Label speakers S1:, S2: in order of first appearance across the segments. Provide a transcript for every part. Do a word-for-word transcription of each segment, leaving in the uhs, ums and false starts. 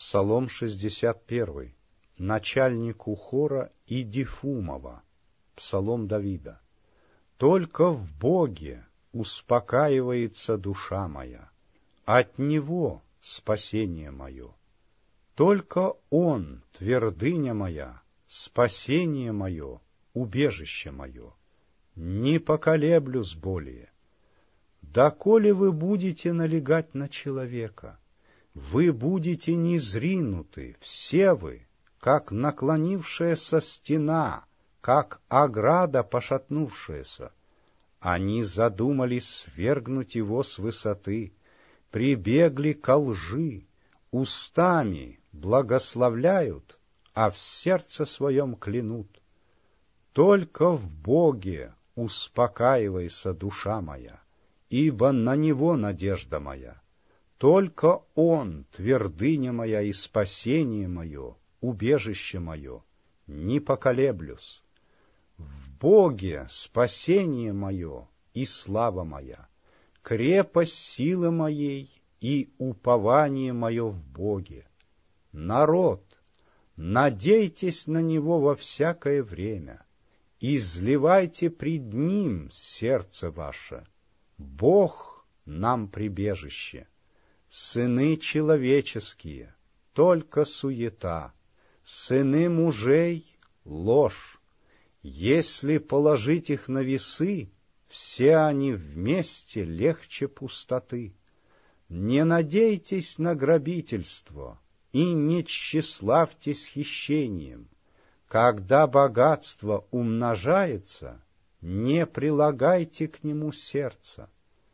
S1: Псалом шестьдесят первый. Начальнику хора Идифумова. Псалом Давида. «Только в Боге успокаивается душа моя, от Него спасение мое. Только Он, твердыня моя, спасение мое, убежище мое. Не поколеблюсь более. Доколе вы будете налегать на человека, вы будете низринуты, все вы, как наклонившаяся стена, как ограда пошатнувшаяся. Они задумали свергнуть его с высоты, прибегли ко лжи, устами благословляют, а в сердце своем клянут. Только в Боге успокаивайся, душа моя, ибо на Него надежда моя. Только Он, твердыня моя и спасение мое, убежище мое, не поколеблюсь. В Боге спасение мое и слава моя, крепость силы моей и упование мое в Боге. Народ, надейтесь на Него во всякое время, изливайте пред Ним сердце ваше. Бог нам прибежище. Сыны человеческие — только суета, сыны мужей — ложь. Если положить их на весы, все они вместе легче пустоты. Не надейтесь на грабительство и не тщеславьтесь хищением. Когда богатство умножается, не прилагайте к нему сердца.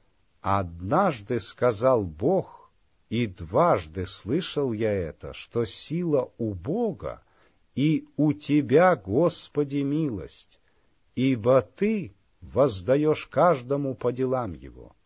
S1: Однажды сказал Бог, и дважды слышал я это, что сила у Бога, и у Тебя, Господи, милость, ибо Ты воздаешь каждому по делам его.